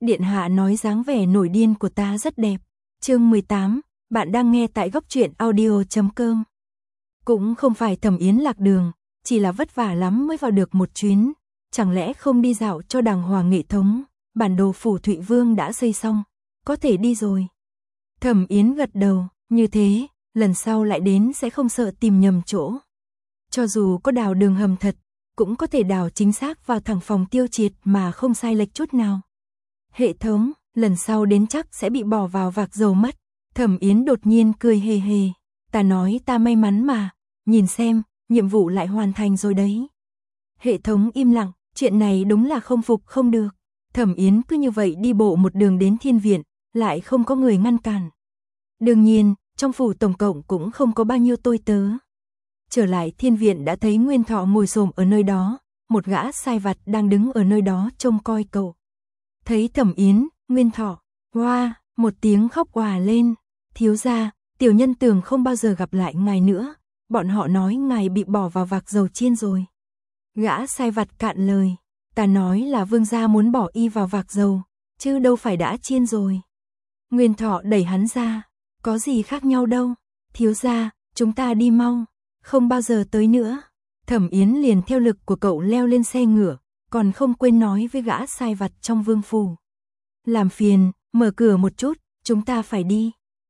Điện hạ nói dáng vẻ nổi điên của ta rất đẹp. Chương 18, bạn đang nghe tại góc truyện audio.com. Cũng không phải Thẩm Yến lạc đường, chỉ là vất vả lắm mới vào được một chuyến. Chẳng lẽ không đi dạo cho đàng hoàng nghệ thống, bản đồ phủ Thụy Vương đã xây xong, có thể đi rồi. Thẩm Yến gật đầu, như thế, lần sau lại đến sẽ không sợ tìm nhầm chỗ. Cho dù có đào đường hầm thật, cũng có thể đào chính xác vào thẳng phòng Tiêu Triệt mà không sai lệch chút nào. Hệ thống, lần sau đến chắc sẽ bị bỏ vào vạc dầu mất. Thẩm Yến đột nhiên cười hề hề. Ta nói ta may mắn mà, nhìn xem, nhiệm vụ lại hoàn thành rồi đấy. Hệ thống im lặng, chuyện này đúng là không phục không được. Thẩm Yến cứ như vậy đi bộ một đường đến thiên viện, lại không có người ngăn cản. Đương nhiên, trong phủ tổng cộng cũng không có bao nhiêu tôi tớ. Trở lại thiên viện đã thấy Nguyên Thọ ngồi xổm ở nơi đó, một gã sai vặt đang đứng ở nơi đó trông coi cậu. Thấy Thẩm Yến, Nguyên Thọ, hoa, một tiếng khóc òa lên. Thiếu gia, tiểu nhân tưởng không bao giờ gặp lại ngài nữa, bọn họ nói ngài bị bỏ vào vạc dầu chiên rồi. Gã sai vặt cạn lời, ta nói là vương gia muốn bỏ y vào vạc dầu, chứ đâu phải đã chiên rồi. Nguyên Thọ đẩy hắn ra, có gì khác nhau đâu, thiếu gia, chúng ta đi mau, không bao giờ tới nữa. Thẩm Yến liền theo lực của cậu leo lên xe ngựa, còn không quên nói với gã sai vặt trong vương phủ. Làm phiền, mở cửa một chút, chúng ta phải đi.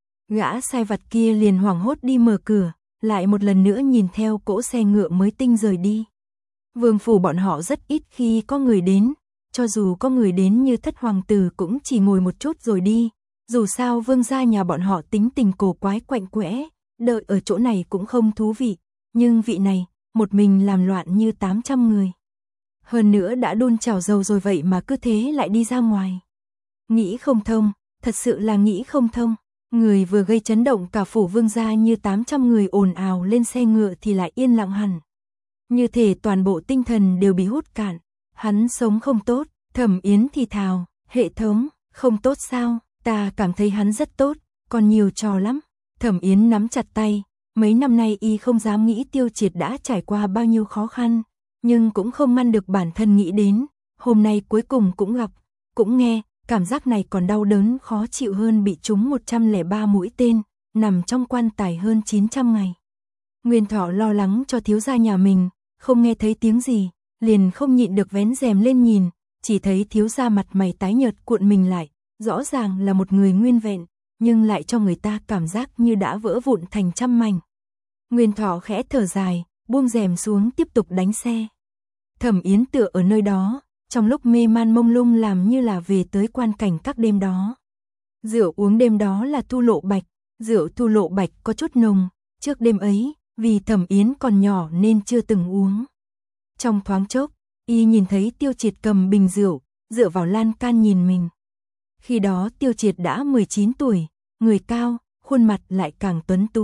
Gã sai vặt kia liền hoảng hốt đi mở cửa, lại một lần nữa nhìn theo cỗ xe ngựa mới tinh rời đi. Vương phủ bọn họ rất ít khi có người đến, cho dù có người đến như Thất hoàng tử cũng chỉ ngồi một chút rồi đi. Dù sao vương gia nhà bọn họ tính tình cổ quái quạnh quẽ, đợi ở chỗ này cũng không thú vị, nhưng vị này, một mình làm loạn như 800 người. Hơn nữa đã đun chảo dầu rồi vậy mà cứ thế lại đi ra ngoài. Nghĩ không thông, thật sự là nghĩ không thông. Người vừa gây chấn động cả phủ vương gia như 800 người ồn ào lên xe ngựa thì lại yên lặng hẳn. Như thể toàn bộ tinh thần đều bị hút cạn. Hắn sống không tốt, Thẩm Yến thì thào, hệ thống, không tốt sao, ta cảm thấy hắn rất tốt, còn nhiều trò lắm. Thẩm Yến nắm chặt tay, mấy năm nay y không dám nghĩ Tiêu Triệt đã trải qua bao nhiêu khó khăn, nhưng cũng không ngăn được bản thân nghĩ đến, hôm nay cuối cùng cũng gặp, cũng nghe, cảm giác này còn đau đớn khó chịu hơn bị trúng 103 mũi tên, nằm trong quan tài hơn 900 ngày. Nguyên Thọ lo lắng cho thiếu gia nhà mình, không nghe thấy tiếng gì, liền không nhịn được vén rèm lên nhìn, chỉ thấy thiếu gia mặt mày tái nhợt cuộn mình lại, rõ ràng là một người nguyên vẹn, nhưng lại cho người ta cảm giác như đã vỡ vụn thành trăm mảnh. Nguyên Thọ khẽ thở dài, buông rèm xuống tiếp tục đánh xe. Thẩm Yến tựa ở nơi đó, trong lúc mê man mông lung làm như là về tới quan cảnh các đêm đó. Rượu uống đêm đó là Thu Lộ Bạch, rượu Thu Lộ Bạch có chút nồng, trước đêm ấy, vì Thẩm Yến còn nhỏ nên chưa từng uống. Trong thoáng chốc, y nhìn thấy Tiêu Triệt cầm bình rượu, dựa vào lan can nhìn mình. Khi đó Tiêu Triệt đã 19 tuổi, người cao, khuôn mặt lại càng tuấn tú.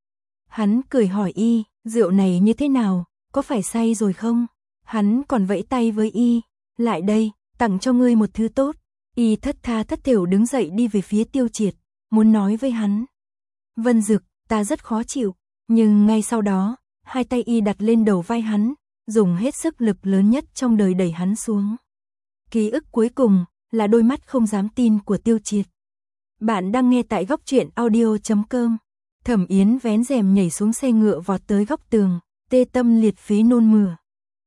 Hắn cười hỏi y, rượu này như thế nào, có phải say rồi không? Hắn còn vẫy tay với y, lại đây, tặng cho ngươi một thứ tốt. Y thất tha thất thểu đứng dậy đi về phía Tiêu Triệt, muốn nói với hắn. Vân Dực, ta rất khó chịu, nhưng ngay sau đó, hai tay y đặt lên đầu vai hắn, dùng hết sức lực lớn nhất trong đời đẩy hắn xuống. Ký ức cuối cùng là đôi mắt không dám tin của Tiêu Triệt. Bạn đang nghe tại góc truyện audio.com. Thẩm Yến vén rèm nhảy xuống xe ngựa vọt tới góc tường, tê tâm liệt phế nôn mửa.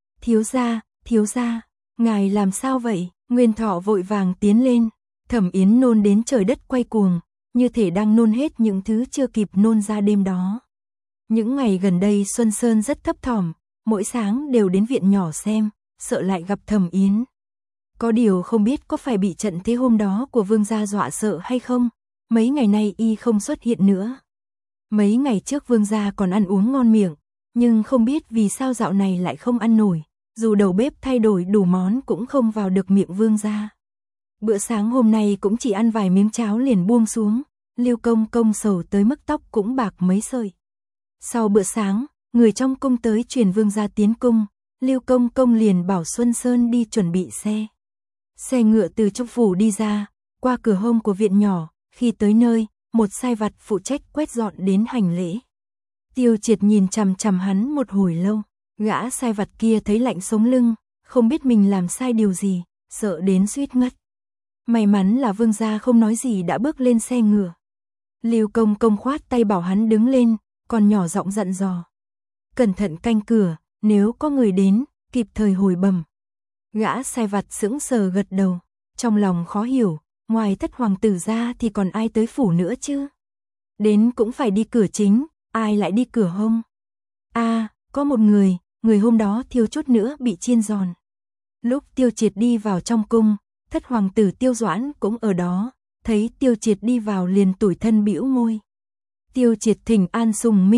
Thiếu gia, ngài làm sao vậy? Nguyên Thọ vội vàng tiến lên, Thẩm Yến nôn đến trời đất quay cuồng, như thể đang nôn hết những thứ chưa kịp nôn ra đêm đó. Những ngày gần đây Xuân Sơn rất thấp thỏm, mỗi sáng đều đến viện nhỏ xem, sợ lại gặp Thẩm Yến. Có điều không biết có phải bị trận thế hôm đó của vương gia dọa sợ hay không, mấy ngày nay y không xuất hiện nữa. Mấy ngày trước vương gia còn ăn uống ngon miệng, nhưng không biết vì sao dạo này lại không ăn nổi, dù đầu bếp thay đổi đủ món cũng không vào được miệng vương gia. Bữa sáng hôm nay cũng chỉ ăn vài miếng cháo liền buông xuống, Lưu Công Công sầu tới mức tóc cũng bạc mấy sợi. Sau bữa sáng, người trong cung tới truyền vương gia tiến cung, Lưu Công Công liền bảo Xuân Sơn đi chuẩn bị xe. Xe ngựa từ trong phủ đi ra, qua cửa hông của viện nhỏ, khi tới nơi, một sai vặt phụ trách quét dọn đến hành lễ. Tiêu Triệt nhìn chằm chằm hắn một hồi lâu, gã sai vặt kia thấy lạnh sống lưng, không biết mình làm sai điều gì, sợ đến suýt ngất. May mắn là Vương gia không nói gì đã bước lên xe ngựa. Lưu Công Công khoát tay bảo hắn đứng lên, còn nhỏ giọng dặn dò. Cẩn thận canh cửa, nếu có người đến, kịp thời hồi bẩm. Gã sai vặt sững sờ gật đầu, trong lòng khó hiểu, ngoài Thất hoàng tử ra thì còn ai tới phủ nữa chứ? Đến cũng phải đi cửa chính, ai lại đi cửa hông? Có một người hôm đó thiếu chút nữa bị chiên giòn. Lúc Tiêu Triệt đi vào trong cung, Thất hoàng tử Tiêu Doãn cũng ở đó, thấy Tiêu Triệt đi vào liền tủi thân bĩu môi. Tiêu Triệt thỉnh an Sùng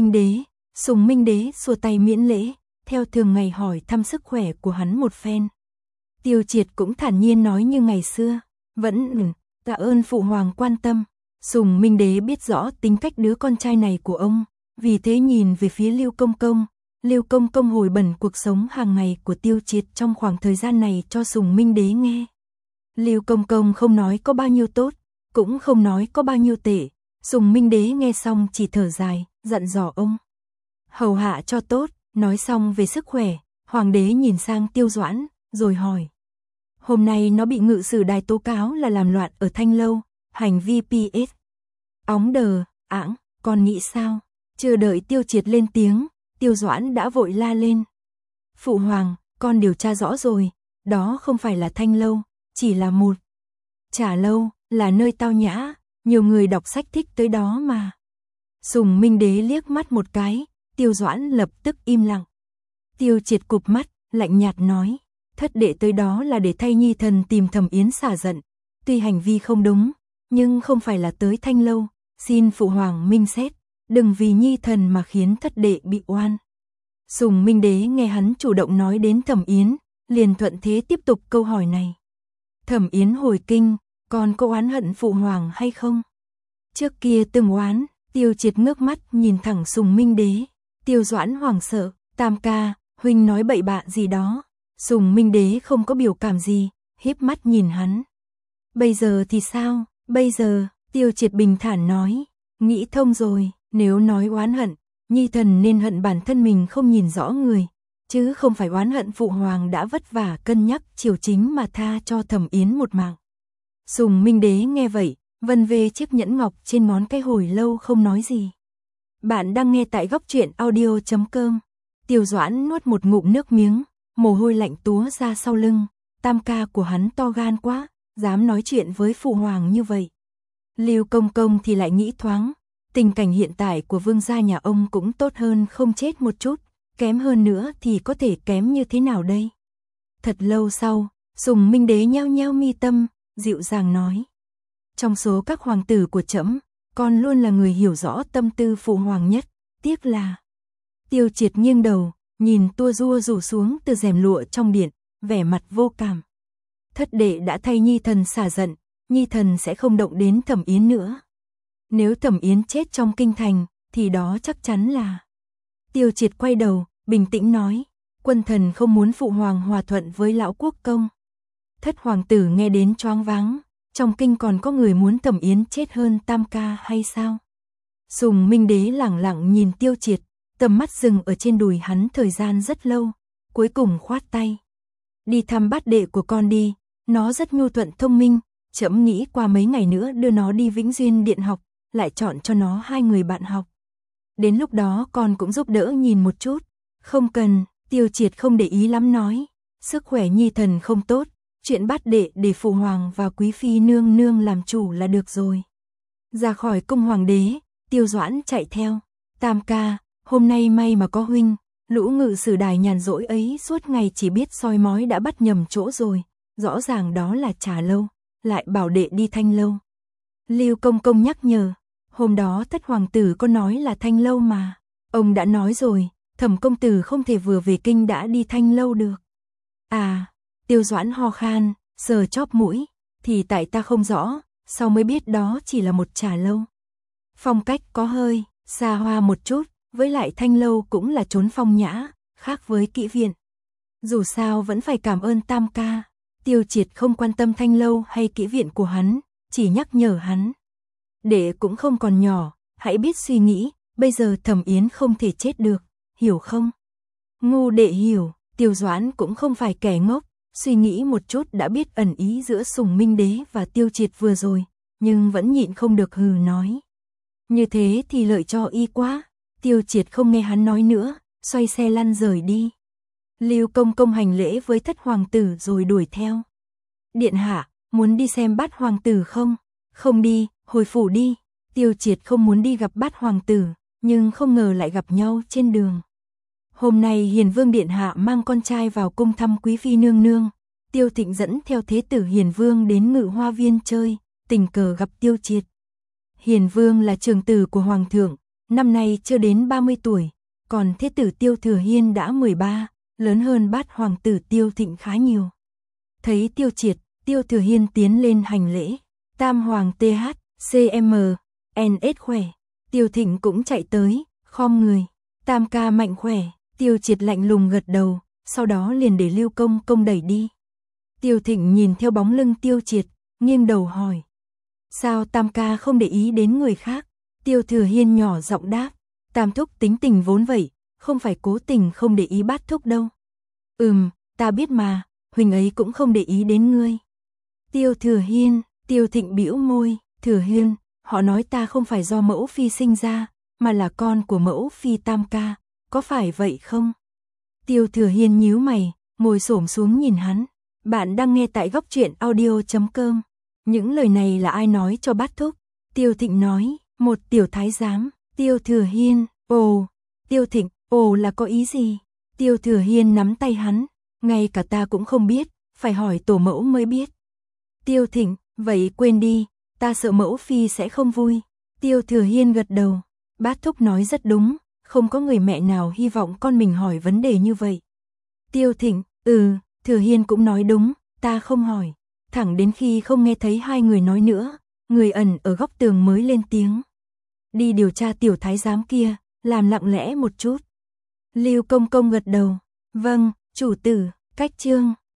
Minh Đế xua tay miễn lễ, theo thường ngày hỏi thăm sức khỏe của hắn một phen. Tiêu Triệt cũng thản nhiên nói như ngày xưa, vẫn tạ ơn phụ hoàng quan tâm. Sùng Minh Đế biết rõ tính cách đứa con trai này của ông, vì thế nhìn về phía Lưu Công Công. Lưu Công Công hồi bẩm cuộc sống hàng ngày của Tiêu Triệt trong khoảng thời gian này cho Sùng Minh Đế nghe. Lưu Công Công không nói có bao nhiêu tốt, cũng không nói có bao nhiêu tệ. Sùng Minh Đế nghe xong chỉ thở dài, dặn dò ông hầu hạ cho tốt. Nói xong về sức khỏe, Hoàng đế nhìn sang Tiêu Doãn, rồi hỏi. Hôm nay nó bị ngự sử đài tố cáo là làm loạn ở Thanh Lâu, hành vi PS. Óng đờ, con nghĩ sao? Chưa đợi Tiêu Triệt lên tiếng, Tiêu Doãn đã vội la lên. Phụ hoàng, con điều tra rõ rồi, đó không phải là Thanh Lâu, chỉ là một trà lâu, là nơi tao nhã, nhiều người đọc sách thích tới đó mà. Sùng Minh Đế liếc mắt một cái, Tiêu Doãn lập tức im lặng. Tiêu Triệt cụp mắt, lạnh nhạt nói, thất đệ tới đó là để thay nhi thần tìm Thẩm Yến xả giận. Tuy hành vi không đúng, nhưng không phải là tới Thanh Lâu, xin phụ hoàng minh xét, đừng vì nhi thần mà khiến thất đệ bị oan. Sùng Minh Đế nghe hắn chủ động nói đến Thẩm Yến, liền thuận thế tiếp tục câu hỏi này. Thẩm Yến hồi kinh, còn có oán hận phụ hoàng hay không? Trước kia từng oán. Tiêu Triệt ngước mắt nhìn thẳng Sùng Minh Đế. Tiêu Doãn hoảng sợ, Tam ca, huynh nói bậy bạ gì đó. Sùng Minh Đế không có biểu cảm gì, híp mắt nhìn hắn. Bây giờ thì sao? Bây giờ, Tiêu Triệt bình thản nói, nghĩ thông rồi, nếu nói oán hận, nhi thần nên hận bản thân mình không nhìn rõ người, chứ không phải oán hận phụ hoàng đã vất vả cân nhắc chiều chính mà tha cho Thẩm Yến một mạng. Sùng Minh Đế nghe vậy, vân về chiếc nhẫn ngọc trên ngón cái hồi lâu không nói gì. Bạn đang nghe tại góc truyện audio.com. Tiêu Doãn nuốt một ngụm nước miếng, mồ hôi lạnh túa ra sau lưng. Tam ca của hắn to gan quá, dám nói chuyện với phụ hoàng như vậy. Lưu Công Công thì lại nghĩ thoáng, tình cảnh hiện tại của vương gia nhà ông cũng tốt hơn không chết một chút, kém hơn nữa thì có thể kém như thế nào đây? Thật lâu sau, Sùng Minh Đế nheo nheo mi tâm, dịu dàng nói. Trong số các hoàng tử của trẫm, con luôn là người hiểu rõ tâm tư phụ hoàng nhất, tiếc là. Tiêu Triệt nghiêng đầu, nhìn tua rua rủ xuống từ rèm lụa trong điện, vẻ mặt vô cảm. Thất đệ đã thay nhi thần xả giận, nhi thần sẽ không động đến Thẩm Yến nữa. Nếu Thẩm Yến chết trong kinh thành, thì đó chắc chắn là. Tiêu Triệt quay đầu, bình tĩnh nói, quân thần không muốn phụ hoàng hòa thuận với lão quốc công. Thất hoàng tử nghe đến choáng váng. Trong kinh còn có người muốn Thẩm Yến chết hơn Tam ca hay sao? Sùng Minh Đế lẳng lặng nhìn Tiêu Triệt, tầm mắt dừng ở trên đùi hắn thời gian rất lâu, cuối cùng khoát tay. Đi thăm bát đệ của con đi, nó rất nhu thuận thông minh, trẫm nghĩ qua mấy ngày nữa đưa nó đi Vĩnh Duyên Điện học, lại chọn cho nó 2 người bạn học. Đến lúc đó con cũng giúp đỡ nhìn một chút. Không cần, Tiêu Triệt không để ý lắm nói, sức khỏe nhi thần không tốt. Chuyện bát đệ để phụ hoàng và quý phi nương nương làm chủ là được rồi. Ra khỏi cung hoàng đế, Tiêu Doãn chạy theo. Tam ca, hôm nay may mà có huynh, lũ ngự sử đài nhàn rỗi ấy suốt ngày chỉ biết soi mói đã bắt nhầm chỗ rồi. Rõ ràng đó là trà lâu, lại bảo đệ đi Thanh Lâu. Lưu Công Công nhắc nhở, hôm đó Thất hoàng tử có nói là Thanh Lâu mà. Ông đã nói rồi, Thẩm công tử không thể vừa về kinh đã đi Thanh Lâu được. Tiêu Doãn ho khan, sờ chóp mũi, thì tại ta không rõ, sau mới biết đó chỉ là một trà lâu. Phong cách có hơi xa hoa một chút, với lại Thanh Lâu cũng là chốn phong nhã, khác với kỹ viện. Dù sao vẫn phải cảm ơn Tam ca. Tiêu Triệt không quan tâm Thanh Lâu hay kỹ viện của hắn, chỉ nhắc nhở hắn. Đệ cũng không còn nhỏ, hãy biết suy nghĩ, bây giờ Thẩm Yến không thể chết được, hiểu không? Ngu đệ hiểu, Tiêu Doãn cũng không phải kẻ ngốc. suy nghĩ một chút đã biết ẩn ý giữa Sùng Minh Đế và Tiêu Triệt vừa rồi, nhưng vẫn nhịn không được hừ nói. Như thế thì lợi cho y quá. Tiêu Triệt không nghe hắn nói nữa, xoay xe lăn rời đi. Lưu Công Công hành lễ với thất hoàng tử rồi đuổi theo. Điện hạ, muốn đi xem Bát hoàng tử không? Không đi, hồi phủ đi. Tiêu Triệt không muốn đi gặp Bát hoàng tử, nhưng không ngờ lại gặp nhau trên đường. Hôm nay Hiền Vương điện hạ mang con trai vào cung thăm quý phi nương nương. Tiêu Thịnh dẫn theo thế tử Hiền Vương đến Ngự Hoa Viên chơi, tình cờ gặp Tiêu Triệt. Hiền Vương là trưởng tử của hoàng thượng, năm nay chưa đến 30 tuổi, còn thế tử Tiêu Thừa Hiên đã 13, lớn hơn Bát hoàng tử Tiêu Thịnh khá nhiều. Thấy Tiêu Triệt, Tiêu Thừa Hiên tiến lên hành lễ. Tam hoàng TH, CM, NS khỏe. Tiêu Thịnh cũng chạy tới, khom người. Tam ca mạnh khỏe. Tiêu Triệt lạnh lùng gật đầu, sau đó liền để Lưu Công Công đẩy đi. Tiêu Thịnh nhìn theo bóng lưng Tiêu Triệt, nghiêng đầu hỏi. Sao Tam ca không để ý đến người khác? Tiêu Thừa Hiên nhỏ giọng đáp. Tam thúc tính tình vốn vậy, không phải cố tình không để ý Bát thúc đâu. Ta biết mà, huynh ấy cũng không để ý đến ngươi. Tiêu Thừa Hiên, Tiêu Thịnh bĩu môi. Thừa Hiên, họ nói ta không phải do mẫu phi sinh ra, mà là con của mẫu phi Tam ca, có phải vậy không? Tiêu Thừa Hiên nhíu mày, ngồi xổm xuống nhìn hắn. Bạn đang nghe tại góc truyện audio.com. Những lời này là ai nói cho Bát thúc? Tiêu Thịnh nói, một tiểu thái giám. Tiêu Thừa Hiên, ồ. Tiêu Thịnh, ồ là có ý gì? Tiêu Thừa Hiên nắm tay hắn, ngay cả ta cũng không biết, phải hỏi tổ mẫu mới biết. Tiêu Thịnh, vậy quên đi, ta sợ mẫu phi sẽ không vui. Tiêu Thừa Hiên gật đầu, Bát thúc nói rất đúng, không có người mẹ nào hy vọng con mình hỏi vấn đề như vậy. Tiêu Thịnh, Thừa Hiên cũng nói đúng, ta không hỏi. Thẳng đến khi không nghe thấy hai người nói nữa, người ẩn ở góc tường mới lên tiếng. Đi điều tra tiểu thái giám kia, làm lặng lẽ một chút. Lưu Công Công gật đầu, vâng, chủ tử. Cách chương